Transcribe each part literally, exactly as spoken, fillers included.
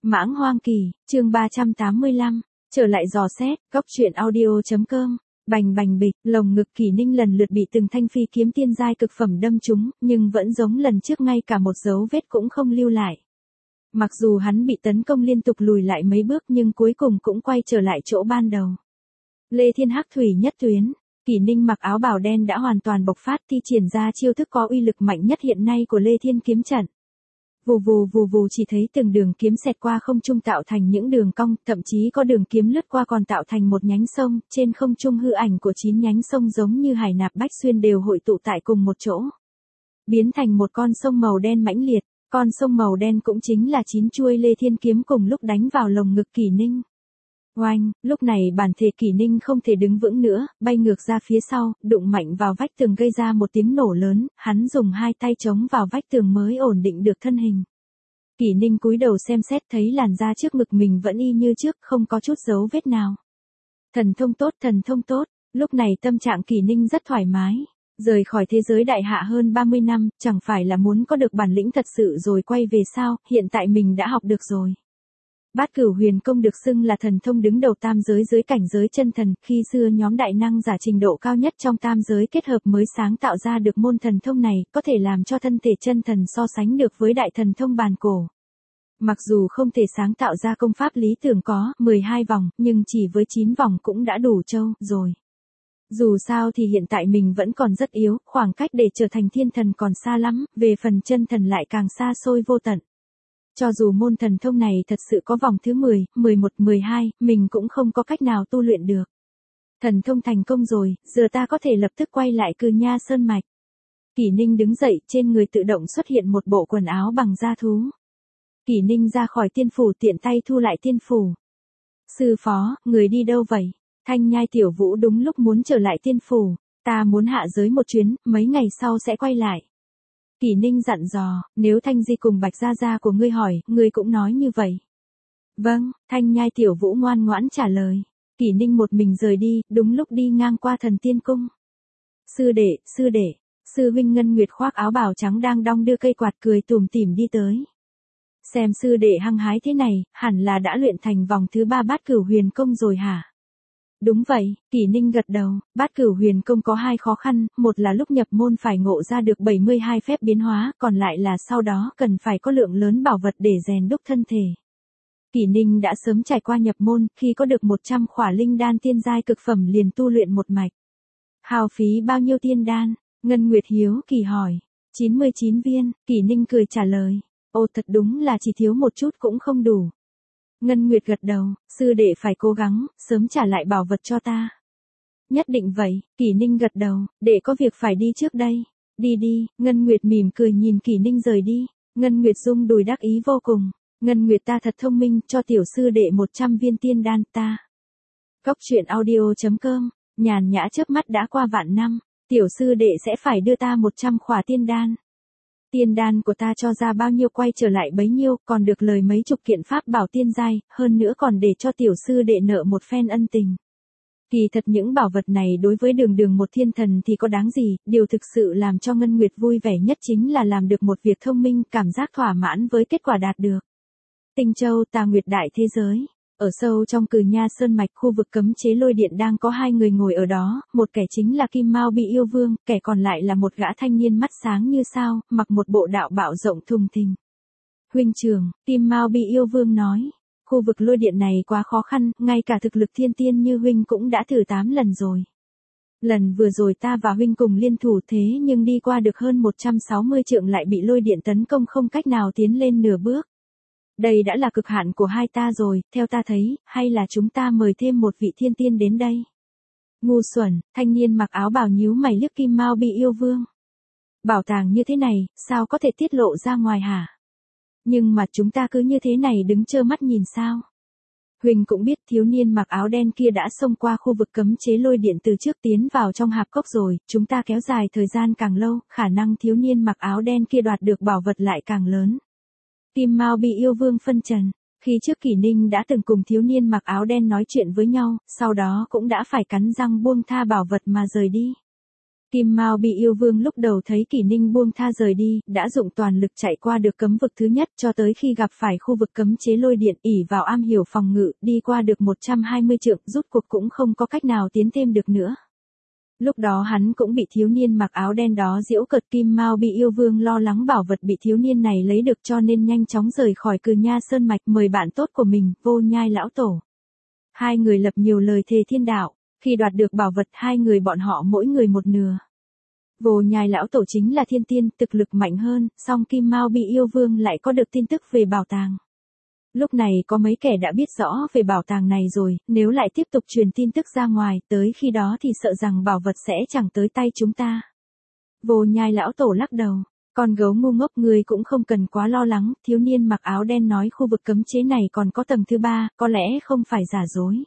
Mãng Hoang Kỳ, chương ba trăm tám mươi lăm, trở lại dò xét, góc truyện audio.com, bành bành bịch, lồng ngực Kỷ Ninh lần lượt bị từng thanh phi kiếm tiên giai cực phẩm đâm trúng, nhưng vẫn giống lần trước ngay cả một dấu vết cũng không lưu lại. Mặc dù hắn bị tấn công liên tục lùi lại mấy bước nhưng cuối cùng cũng quay trở lại chỗ ban đầu. Lê Thiên Hắc Thủy nhất tuyến, Kỷ Ninh mặc áo bào đen đã hoàn toàn bộc phát thi triển ra chiêu thức có uy lực mạnh nhất hiện nay của Lê Thiên kiếm trận. Vù vù vù vù chỉ thấy từng đường kiếm xẹt qua không trung tạo thành những đường cong, thậm chí có đường kiếm lướt qua còn tạo thành một nhánh sông, trên không trung hư ảnh của chín nhánh sông giống như hải nạp bách xuyên đều hội tụ tại cùng một chỗ. Biến thành một con sông màu đen mãnh liệt, con sông màu đen cũng chính là chín chuôi Lê Thiên kiếm cùng lúc đánh vào lồng ngực Kỷ Ninh. Oanh, lúc này bản thể Kỷ Ninh không thể đứng vững nữa, bay ngược ra phía sau, đụng mạnh vào vách tường gây ra một tiếng nổ lớn, hắn dùng hai tay chống vào vách tường mới ổn định được thân hình. Kỷ Ninh cúi đầu xem xét thấy làn da trước ngực mình vẫn y như trước, không có chút dấu vết nào. Thần thông tốt, thần thông tốt, lúc này tâm trạng Kỷ Ninh rất thoải mái. Rời khỏi thế giới đại hạ hơn ba mươi năm, chẳng phải là muốn có được bản lĩnh thật sự rồi quay về sao, hiện tại mình đã học được rồi. Bát Cửu Huyền Công được xưng là thần thông đứng đầu tam giới dưới cảnh giới chân thần, khi xưa nhóm đại năng giả trình độ cao nhất trong tam giới kết hợp mới sáng tạo ra được môn thần thông này, có thể làm cho thân thể chân thần so sánh được với đại thần thông bàn cổ. Mặc dù không thể sáng tạo ra công pháp lý tưởng có mười hai vòng, nhưng chỉ với chín vòng cũng đã đủ trâu rồi. Dù sao thì hiện tại mình vẫn còn rất yếu, khoảng cách để trở thành thiên thần còn xa lắm, về phần chân thần lại càng xa xôi vô tận. Cho dù môn thần thông này thật sự có vòng thứ mười, mười một, mười hai, mình cũng không có cách nào tu luyện được. Thần thông thành công rồi, giờ ta có thể lập tức quay lại Cừ Nha Sơn Mạch. Kỷ Ninh đứng dậy, trên người tự động xuất hiện một bộ quần áo bằng da thú. Kỷ Ninh ra khỏi tiên phủ tiện tay thu lại tiên phủ. Sư phó, người đi đâu vậy? Thanh Nhai Tiểu Vũ đúng lúc muốn trở lại tiên phủ, ta muốn hạ giới một chuyến, mấy ngày sau sẽ quay lại. Kỷ Ninh dặn dò, nếu Thanh Di cùng Bạch Gia Gia của ngươi hỏi, ngươi cũng nói như vậy. Vâng, Thanh Nhai Tiểu Vũ ngoan ngoãn trả lời. Kỷ Ninh một mình rời đi, đúng lúc đi ngang qua Thần Tiên Cung. Sư đệ, sư đệ, sư huynh Ngân Nguyệt khoác áo bào trắng đang đong đưa cây quạt cười tủm tỉm đi tới. Xem sư đệ hăng hái thế này, hẳn là đã luyện thành vòng thứ ba Bát Cửu Huyền Công rồi hả? Đúng vậy, Kỷ Ninh gật đầu, Bát Cửu Huyền Công có hai khó khăn, một là lúc nhập môn phải ngộ ra được bảy mươi hai phép biến hóa, còn lại là sau đó cần phải có lượng lớn bảo vật để rèn đúc thân thể. Kỷ Ninh đã sớm trải qua nhập môn, khi có được một trăm khỏa linh đan tiên giai cực phẩm liền tu luyện một mạch. Hao phí bao nhiêu tiên đan? Ngân Nguyệt hiếu kỳ hỏi. chín mươi chín viên, Kỷ Ninh cười trả lời. Ồ, thật đúng là chỉ thiếu một chút cũng không đủ. Ngân Nguyệt gật đầu, sư đệ phải cố gắng, sớm trả lại bảo vật cho ta. Nhất định vậy, Kỷ Ninh gật đầu, đệ có việc phải đi trước đây. Đi đi, Ngân Nguyệt mỉm cười nhìn Kỷ Ninh rời đi. Ngân Nguyệt rung đùi đắc ý vô cùng. Ngân Nguyệt ta thật thông minh, cho tiểu sư đệ một trăm viên tiên đan ta. Góc truyện audio.com, nhàn nhã chớp mắt đã qua vạn năm, tiểu sư đệ sẽ phải đưa ta một trăm khỏa tiên đan. Tiên đan của ta cho ra bao nhiêu quay trở lại bấy nhiêu, còn được lời mấy chục kiện pháp bảo tiên giai, hơn nữa còn để cho tiểu sư đệ nợ một phen ân tình. Kỳ thật những bảo vật này đối với đường đường một thiên thần thì có đáng gì, điều thực sự làm cho Ngân Nguyệt vui vẻ nhất chính là làm được một việc thông minh, cảm giác thỏa mãn với kết quả đạt được. Tinh Châu Tà Nguyệt đại thế giới. Ở sâu trong Cừ Nha Sơn Mạch, khu vực cấm chế lôi điện đang có hai người ngồi ở đó, một kẻ chính là Kim Mao Bị Yêu Vương, kẻ còn lại là một gã thanh niên mắt sáng như sao, mặc một bộ đạo bào rộng thùng thình. Huynh trưởng, Kim Mao Bị Yêu Vương nói, khu vực lôi điện này quá khó khăn, ngay cả thực lực thiên tiên như huynh cũng đã thử tám lần rồi. Lần vừa rồi ta và huynh cùng liên thủ thế nhưng đi qua được hơn một trăm sáu mươi trượng lại bị lôi điện tấn công không cách nào tiến lên nửa bước. Đây đã là cực hạn của hai ta rồi, theo ta thấy, hay là chúng ta mời thêm một vị thiên tiên đến đây. Ngu xuẩn, thanh niên mặc áo bào nhíu mày liếc Kim Mao Bị Yêu Vương. Bảo tàng như thế này, sao có thể tiết lộ ra ngoài hả? Nhưng mà chúng ta cứ như thế này đứng trơ mắt nhìn sao? Huỳnh cũng biết thiếu niên mặc áo đen kia đã xông qua khu vực cấm chế lôi điện từ trước tiến vào trong hạp cốc rồi, chúng ta kéo dài thời gian càng lâu, khả năng thiếu niên mặc áo đen kia đoạt được bảo vật lại càng lớn. Kim Mao Bị Yêu Vương phân trần, khi trước Kỷ Ninh đã từng cùng thiếu niên mặc áo đen nói chuyện với nhau, sau đó cũng đã phải cắn răng buông tha bảo vật mà rời đi. Kim Mao Bi yêu vương lúc đầu thấy Kỷ Ninh buông tha rời đi, đã dụng toàn lực chạy qua được cấm vực thứ nhất cho tới khi gặp phải khu vực cấm chế lôi điện, ỷ vào am hiểu phòng ngự, đi qua được một trăm hai mươi trượng, rút cuộc cũng không có cách nào tiến thêm được nữa. Lúc đó hắn cũng bị thiếu niên mặc áo đen đó giễu cợt. Kim Mao Bi yêu vương lo lắng bảo vật bị thiếu niên này lấy được cho nên nhanh chóng rời khỏi Cừ Nha Sơn Mạch, mời bạn tốt của mình, Vô Nhai lão tổ. Hai người lập nhiều lời thề thiên đạo, khi đoạt được bảo vật hai người bọn họ mỗi người một nửa. Vô Nhai lão tổ chính là thiên tiên, thực lực mạnh hơn, song Kim Mao Bi yêu vương lại có được tin tức về bảo tàng. Lúc này có mấy kẻ đã biết rõ về bảo tàng này rồi, nếu lại tiếp tục truyền tin tức ra ngoài, tới khi đó thì sợ rằng bảo vật sẽ chẳng tới tay chúng ta. Vô Nhai lão tổ lắc đầu, con gấu ngu ngốc, người cũng không cần quá lo lắng, thiếu niên mặc áo đen nói khu vực cấm chế này còn có tầng thứ ba, có lẽ không phải giả dối.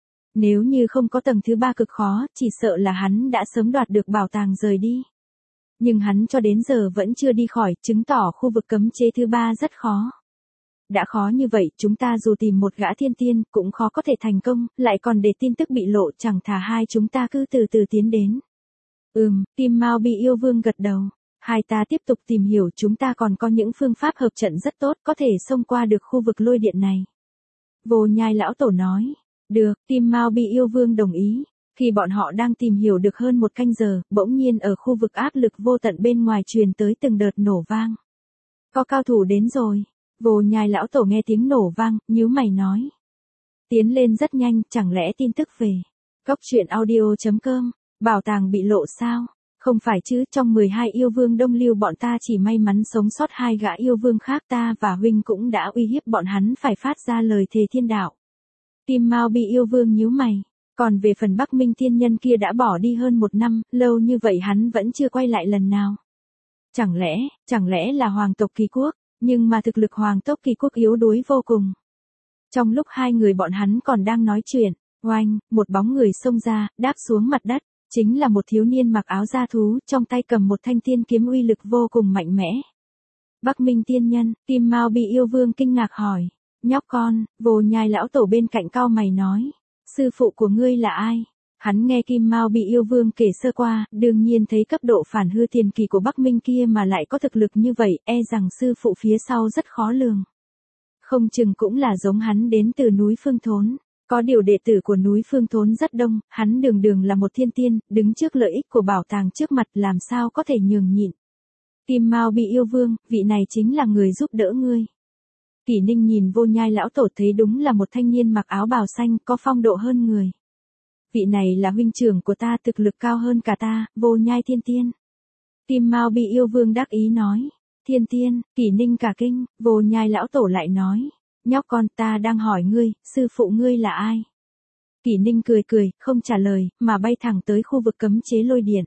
Nếu như không có tầng thứ ba cực khó, chỉ sợ là hắn đã sớm đoạt được bảo tàng rời đi. Nhưng hắn cho đến giờ vẫn chưa đi khỏi, chứng tỏ khu vực cấm chế thứ ba rất khó. Đã khó như vậy, chúng ta dù tìm một gã thiên tiên, cũng khó có thể thành công, lại còn để tin tức bị lộ, chẳng thà hai chúng ta cứ từ từ tiến đến. Ừm, Kim Mao Bi yêu vương gật đầu. Hai ta tiếp tục tìm hiểu, chúng ta còn có những phương pháp hợp trận rất tốt, có thể xông qua được khu vực lôi điện này. Vô Nhai lão tổ nói. Được, Kim Mao Bi yêu vương đồng ý. Khi bọn họ đang tìm hiểu được hơn một canh giờ, bỗng nhiên ở khu vực áp lực vô tận bên ngoài truyền tới từng đợt nổ vang. Có cao thủ đến rồi. Vô Nhai lão tổ nghe tiếng nổ vang, nhíu mày nói. Tiến lên rất nhanh, chẳng lẽ tin tức về Cốc truyện audio chấm com, bảo tàng bị lộ sao? Không phải chứ, trong mười hai yêu vương đông lưu bọn ta chỉ may mắn sống sót hai gã yêu vương khác, ta và huynh cũng đã uy hiếp bọn hắn phải phát ra lời thề thiên đạo. Kim Mao Bi yêu vương nhíu mày, còn về phần Bắc Minh thiên nhân kia đã bỏ đi hơn một năm, lâu như vậy hắn vẫn chưa quay lại lần nào. Chẳng lẽ, chẳng lẽ là hoàng tộc Kỳ Quốc, nhưng mà thực lực hoàng tộc Kỳ Quốc yếu đuối vô cùng. Trong lúc hai người bọn hắn còn đang nói chuyện, oanh, một bóng người xông ra, đáp xuống mặt đất, chính là một thiếu niên mặc áo da thú, trong tay cầm một thanh tiên kiếm uy lực vô cùng mạnh mẽ. Bắc Minh tiên nhân, Kim Mao Bi yêu vương kinh ngạc hỏi. Nhóc con, Vô Nhai lão tổ bên cạnh cau mày nói, sư phụ của ngươi là ai? Hắn nghe Kim Mao Bi yêu vương kể sơ qua, đương nhiên thấy cấp độ phản hư tiền kỳ của Bắc Minh kia mà lại có thực lực như vậy, e rằng sư phụ phía sau rất khó lường. Không chừng cũng là giống hắn đến từ núi Phương Thốn. Có điều đệ tử của núi Phương Thốn rất đông, hắn đường đường là một thiên tiên, đứng trước lợi ích của bảo tàng trước mặt làm sao có thể nhường nhịn. Kim Mao Bi yêu vương, vị này chính là người giúp đỡ ngươi. Kỷ Ninh nhìn Vô Nhai lão tổ thấy đúng là một thanh niên mặc áo bào xanh, có phong độ hơn người. Vị này là huynh trưởng của ta, thực lực cao hơn cả ta, Vô Nhai thiên tiên. Kim Mao Bi yêu vương đắc ý nói. Thiên tiên, Kỷ Ninh cả kinh, Vô Nhai lão tổ lại nói. Nhóc con, ta đang hỏi ngươi, sư phụ ngươi là ai? Kỷ Ninh cười cười, không trả lời, mà bay thẳng tới khu vực cấm chế lôi điện.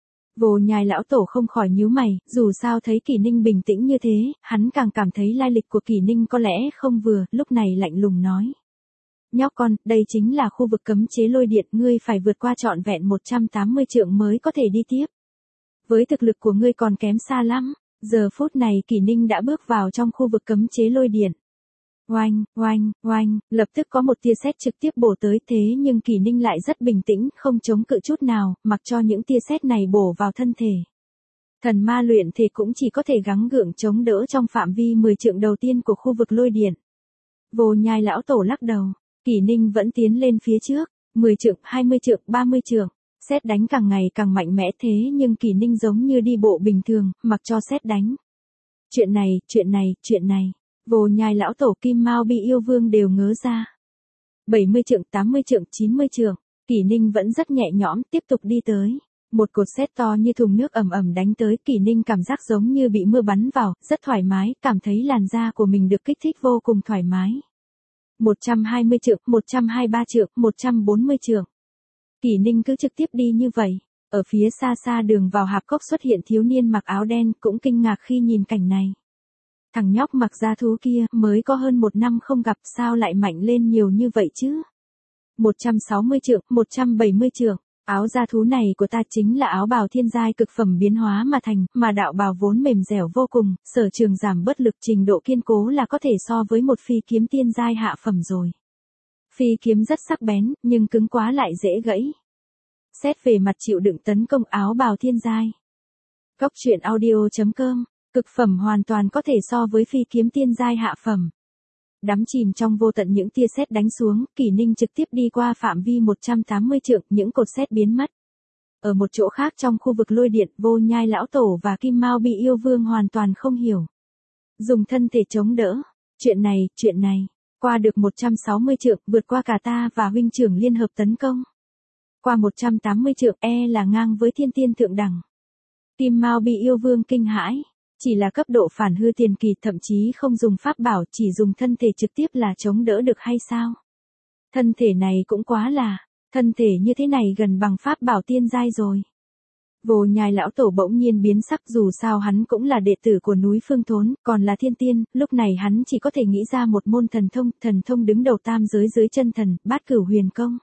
Vô Nhai lão tổ không khỏi nhíu mày, dù sao thấy Kỷ Ninh bình tĩnh như thế, hắn càng cảm thấy lai lịch của Kỷ Ninh có lẽ không vừa, lúc này lạnh lùng nói. Nhóc con, đây chính là khu vực cấm chế lôi điện, ngươi phải vượt qua trọn vẹn một trăm tám mươi trượng mới có thể đi tiếp. Với thực lực của ngươi còn kém xa lắm. Giờ phút này Kỷ Ninh đã bước vào trong khu vực cấm chế lôi điện. Oanh, oanh, oanh, lập tức có một tia sét trực tiếp bổ tới, thế nhưng Kỷ Ninh lại rất bình tĩnh, không chống cự chút nào, mặc cho những tia sét này bổ vào thân thể. Thần ma luyện thể cũng chỉ có thể gắng gượng chống đỡ trong phạm vi mười trượng đầu tiên của khu vực lôi điện. Vô Nhai lão tổ lắc đầu, Kỷ Ninh vẫn tiến lên phía trước, mười trượng, hai mươi trượng, ba mươi trượng. Sét đánh càng ngày càng mạnh mẽ, thế nhưng Kỷ Ninh giống như đi bộ bình thường, mặc cho sét đánh. Chuyện này, chuyện này, chuyện này. Vô Nhai lão tổ, Kim Mao Bi yêu vương đều ngớ ra. bảy mươi trượng, tám mươi trượng, chín mươi trượng, Kỷ Ninh vẫn rất nhẹ nhõm, tiếp tục đi tới. Một cột sét to như thùng nước ầm ầm đánh tới, Kỷ Ninh cảm giác giống như bị mưa bắn vào, rất thoải mái, cảm thấy làn da của mình được kích thích vô cùng thoải mái. một trăm hai mươi trượng, một trăm hai mươi ba trượng, một trăm bốn mươi trượng. Kỷ Ninh cứ trực tiếp đi như vậy. Ở phía xa xa đường vào hạp cốc xuất hiện thiếu niên mặc áo đen, cũng kinh ngạc khi nhìn cảnh này. Thằng nhóc mặc da thú kia mới có hơn một năm không gặp, sao lại mạnh lên nhiều như vậy chứ? một trăm sáu mươi trượng, một trăm bảy mươi trượng, áo da thú này của ta chính là áo bào thiên giai cực phẩm biến hóa mà thành, mà đạo bào vốn mềm dẻo vô cùng, sở trường giảm bất lực, trình độ kiên cố là có thể so với một phi kiếm tiên giai hạ phẩm rồi. Phi kiếm rất sắc bén, nhưng cứng quá lại dễ gãy. Xét về mặt chịu đựng tấn công áo bào thiên giai. Cốc truyện audio.com, cực phẩm hoàn toàn có thể so với phi kiếm tiên giai hạ phẩm. Đắm chìm trong vô tận những tia sét đánh xuống, Kỷ Ninh trực tiếp đi qua phạm vi một trăm tám mươi trượng, những cột sét biến mất. Ở một chỗ khác trong khu vực lôi điện, Vô Nhai lão tổ và Kim Mao bị yêu vương hoàn toàn không hiểu. Dùng thân thể chống đỡ. Chuyện này, chuyện này, qua được một trăm sáu mươi trượng, vượt qua cả ta và huynh trưởng liên hợp tấn công. Qua một trăm tám mươi trượng, e là ngang với thiên tiên thượng đẳng. Kim Mao bị yêu vương kinh hãi. Chỉ là cấp độ phản hư tiền kỳ, thậm chí không dùng pháp bảo, chỉ dùng thân thể trực tiếp là chống đỡ được hay sao? Thân thể này cũng quá là, thân thể như thế này gần bằng pháp bảo tiên giai rồi. Vô Nhai lão tổ bỗng nhiên biến sắc, dù sao hắn cũng là đệ tử của núi Phương Thốn, còn là thiên tiên, lúc này hắn chỉ có thể nghĩ ra một môn thần thông, thần thông đứng đầu tam giới dưới chân thần, Bát Cửu Huyền Công.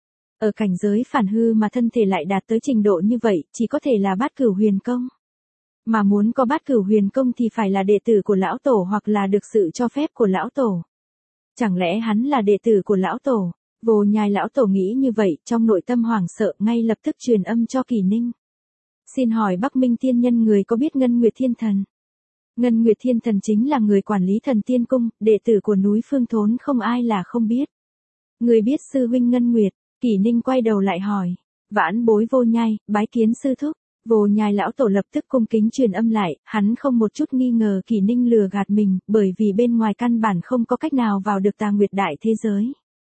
Ở cảnh giới phản hư mà thân thể lại đạt tới trình độ như vậy, chỉ có thể là Bát Cửu Huyền Công. Mà muốn có Bát Cửu Huyền Công thì phải là đệ tử của lão tổ hoặc là được sự cho phép của lão tổ. Chẳng lẽ hắn là đệ tử của lão tổ? Vô Nhai lão tổ nghĩ như vậy, trong nội tâm hoảng sợ, ngay lập tức truyền âm cho Kỷ Ninh. Xin hỏi Bắc Minh tiên nhân người có biết Ngân Nguyệt Thiên Thần? Ngân Nguyệt Thiên Thần chính là người quản lý Thần Tiên Cung, đệ tử của núi Phương Thốn, không ai là không biết. Người biết sư huynh Ngân Nguyệt? Kỷ Ninh quay đầu lại hỏi. Vãn bối Vô Nhai, bái kiến sư thúc. Vô Nhai lão tổ lập tức cung kính truyền âm lại, hắn không một chút nghi ngờ Kỷ Ninh lừa gạt mình, bởi vì bên ngoài căn bản không có cách nào vào được Tà Nguyệt đại thế giới.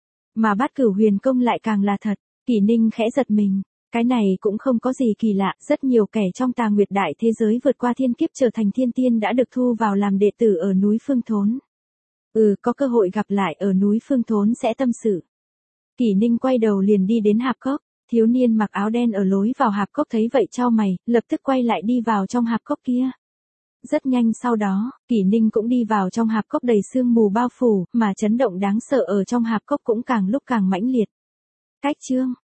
Mà Bát Cửu Huyền Công lại càng là thật. Kỷ Ninh khẽ giật mình. Cái này cũng không có gì kỳ lạ, rất nhiều kẻ trong Tà Nguyệt đại thế giới vượt qua thiên kiếp trở thành thiên tiên đã được thu vào làm đệ tử ở núi Phương Thốn. Ừ, có cơ hội gặp lại ở núi Phương Thốn sẽ tâm sự. Kỷ Ninh quay đầu liền đi đến hạp cốc. Thiếu niên mặc áo đen ở lối vào hạp cốc thấy vậy chau mày, lập tức quay lại đi vào trong hạp cốc kia. Rất nhanh sau đó, Kỷ Ninh cũng đi vào trong hạp cốc đầy sương mù bao phủ, mà chấn động đáng sợ ở trong hạp cốc cũng càng lúc càng mãnh liệt. Cách chương